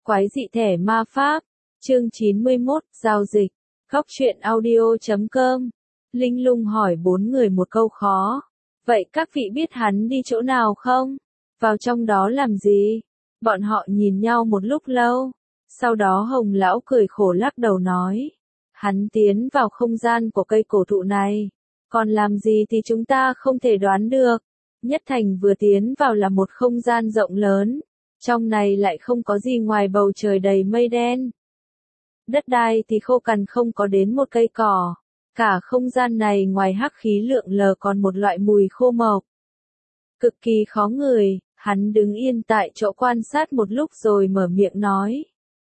Quái dị thẻ ma pháp. Chương 91, giao dịch. Góc truyện audio.com. Linh lung hỏi bốn người một câu khó. Vậy các vị biết hắn đi chỗ nào không? Vào trong đó làm gì? Bọn họ nhìn nhau một lúc lâu. Sau đó Hồng lão cười khổ lắc đầu nói. Hắn tiến vào không gian của cây cổ thụ này. Còn làm gì thì chúng ta không thể đoán được. Nhất Thành vừa tiến vào là một không gian rộng lớn. Trong này lại không có gì ngoài bầu trời đầy mây đen. Đất đai thì khô cằn không có đến một cây cỏ. Cả không gian này ngoài hắc khí lượng lờ còn một loại mùi khô mộc. Cực kỳ khó ngửi, hắn đứng yên tại chỗ quan sát một lúc rồi mở miệng nói.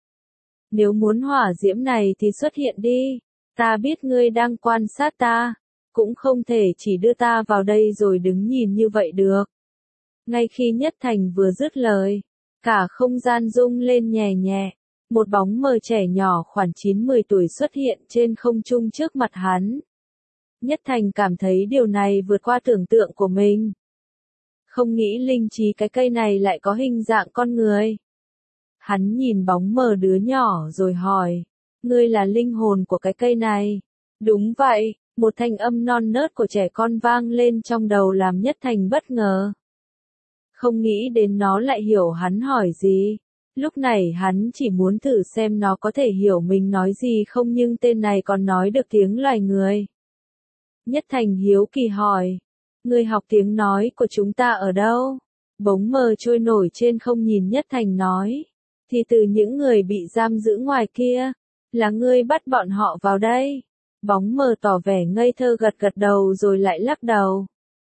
Nếu muốn hỏa diễm này thì xuất hiện đi. Ta biết ngươi đang quan sát ta. Cũng không thể chỉ đưa ta vào đây rồi đứng nhìn như vậy được. Ngay khi Nhất Thành vừa dứt lời, cả không gian rung lên nhẹ nhẹ. Một bóng mờ trẻ nhỏ khoảng 9-10 tuổi xuất hiện trên không trung trước mặt hắn. Nhất Thành cảm thấy điều này vượt qua tưởng tượng của mình. Không nghĩ linh trí cái cây này lại có hình dạng con người. Hắn nhìn bóng mờ đứa nhỏ rồi hỏi, ngươi là linh hồn của cái cây này. Đúng vậy, một thanh âm non nớt của trẻ con vang lên trong đầu làm Nhất Thành bất ngờ. Không nghĩ đến nó lại hiểu hắn hỏi gì. Lúc này hắn chỉ muốn thử xem nó có thể hiểu mình nói gì không, nhưng tên này còn nói được tiếng loài người. Nhất Thành hiếu kỳ hỏi, ngươi học tiếng nói của chúng ta ở đâu? Bóng mờ trôi nổi trên không nhìn Nhất Thành nói, thì từ những người bị giam giữ ngoài kia, là ngươi bắt bọn họ vào đây. Bóng mờ tỏ vẻ ngây thơ gật gật đầu rồi lại lắc đầu.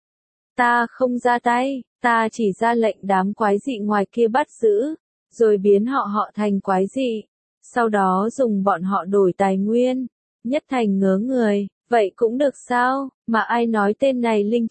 Ta không ra tay, ta chỉ ra lệnh đám quái dị ngoài kia bắt giữ, rồi biến họ thành quái dị, sau đó dùng bọn họ đổi tài nguyên. Nhất Thành ngớ người, vậy cũng được sao, mà ai nói tên này linh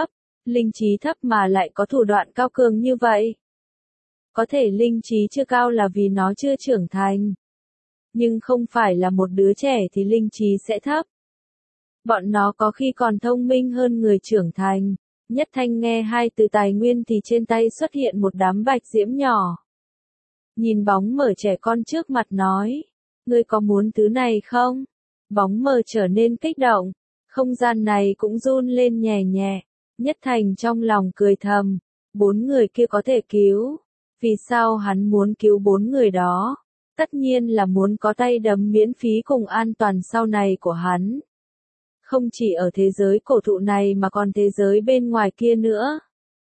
trí thấp mà lại có thủ đoạn cao cường như vậy. Có thể linh trí chưa cao là vì nó chưa trưởng thành. Nhưng không phải là một đứa trẻ thì linh trí sẽ thấp. Bọn nó có khi còn thông minh hơn người trưởng thành. Nhất Thanh nghe hai từ tài nguyên thì trên tay xuất hiện một đám bạch diễm nhỏ. Nhìn bóng mờ trẻ con trước mặt nói, ngươi có muốn thứ này không? Bóng mờ trở nên kích động, không gian này cũng run lên nhẹ nhẹ. Nhất Thành trong lòng cười thầm, bốn người kia có thể cứu. Vì sao hắn muốn cứu bốn người đó? Tất nhiên là muốn có tay đấm miễn phí cùng an toàn sau này của hắn. Không chỉ ở thế giới cổ thụ này mà còn thế giới bên ngoài kia nữa.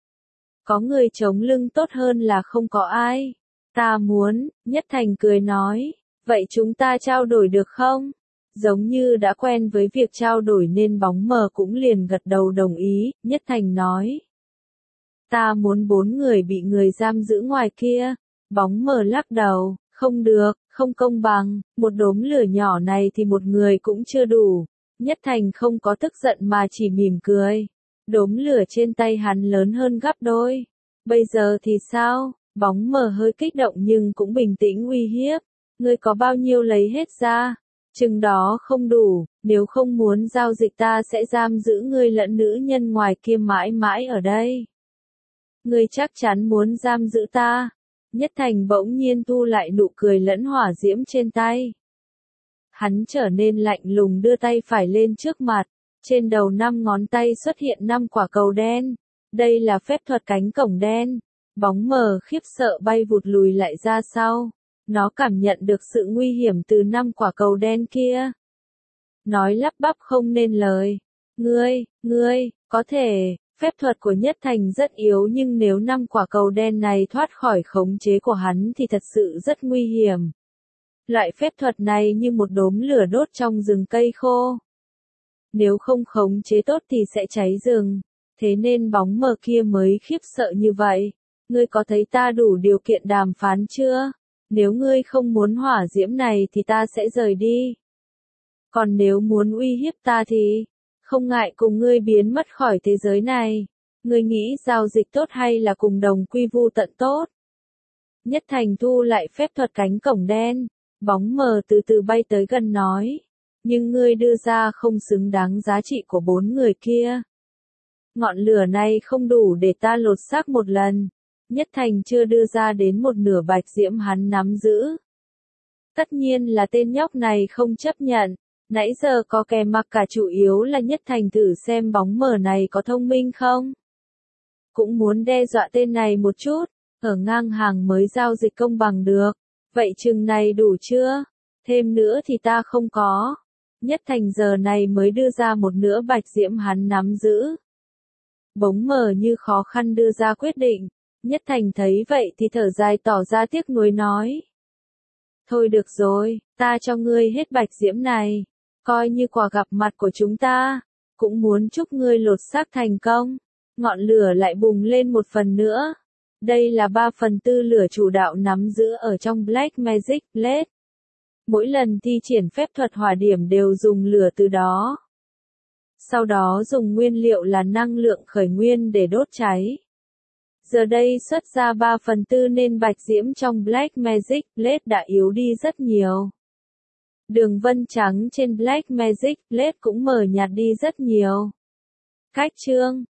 Có người chống lưng tốt hơn là không có ai. Ta muốn, Nhất Thành cười nói, vậy chúng ta trao đổi được không? Giống như đã quen với việc trao đổi nên bóng mờ cũng liền gật đầu đồng ý. Nhất Thành nói, ta muốn bốn người bị người giam giữ ngoài kia. Bóng mờ lắc đầu, không được, không công bằng, một đốm lửa nhỏ này thì một người cũng chưa đủ. Nhất Thành không có tức giận mà chỉ mỉm cười. Đốm lửa trên tay hắn lớn hơn gấp đôi. Bây giờ thì sao? Bóng mờ hơi kích động nhưng cũng bình tĩnh uy hiếp. Ngươi có bao nhiêu lấy hết ra? Chừng đó không đủ, nếu không muốn giao dịch ta sẽ giam giữ ngươi lẫn nữ nhân ngoài kia mãi mãi ở đây. Ngươi chắc chắn muốn giam giữ ta? Nhất Thành bỗng nhiên thu lại nụ cười lẫn hỏa diễm trên tay. Hắn trở nên lạnh lùng đưa tay phải lên trước mặt, trên đầu 5 ngón tay xuất hiện 5 quả cầu đen. Đây là phép thuật cánh cổng đen. Bóng mờ khiếp sợ bay vụt lùi lại ra sau. Nó cảm nhận được sự nguy hiểm từ 5 quả cầu đen kia. Nói lắp bắp không nên lời. Ngươi, có thể, phép thuật của Nhất Thành rất yếu nhưng nếu 5 quả cầu đen này thoát khỏi khống chế của hắn thì thật sự rất nguy hiểm. Loại phép thuật này như một đốm lửa đốt trong rừng cây khô. Nếu không khống chế tốt thì sẽ cháy rừng. Thế nên bóng mờ kia mới khiếp sợ như vậy. Ngươi có thấy ta đủ điều kiện đàm phán chưa? Nếu ngươi không muốn hỏa diễm này thì ta sẽ rời đi. Còn nếu muốn uy hiếp ta thì, không ngại cùng ngươi biến mất khỏi thế giới này. Ngươi nghĩ giao dịch tốt hay là cùng đồng quy vu tận tốt? Nhất Thành thu lại phép thuật cánh cổng đen. Bóng mờ từ từ bay tới gần nói. Nhưng ngươi đưa ra không xứng đáng giá trị của bốn người kia. Ngọn lửa này không đủ để ta lột xác một lần. Nhất Thành chưa đưa ra đến một nửa bạch diễm hắn nắm giữ. Tất nhiên là tên nhóc này không chấp nhận, nãy giờ có kẻ mặc cả chủ yếu là Nhất Thành thử xem bóng mờ này có thông minh không. Cũng muốn đe dọa tên này một chút, ở ngang hàng mới giao dịch công bằng được. Vậy chừng này đủ chưa? Thêm nữa thì ta không có. Nhất Thành giờ này mới đưa ra một nửa bạch diễm hắn nắm giữ. Bóng mờ như khó khăn đưa ra quyết định. Nhất Thành thấy vậy thì thở dài tỏ ra tiếc nuối nói. Thôi được rồi, ta cho ngươi hết bạch diễm này. Coi như quà gặp mặt của chúng ta. Cũng muốn chúc ngươi lột xác thành công. Ngọn lửa lại bùng lên một phần nữa. Đây là 3/4 lửa chủ đạo nắm giữ ở trong Black Magic Blade. Mỗi lần thi triển phép thuật hỏa điểm đều dùng lửa từ đó. Sau đó dùng nguyên liệu là năng lượng khởi nguyên để đốt cháy. Giờ đây xuất ra 3/4 nên bạch diễm trong Black Magic Blade đã yếu đi rất nhiều. Đường vân trắng trên Black Magic Blade cũng mờ nhạt đi rất nhiều. Cách chương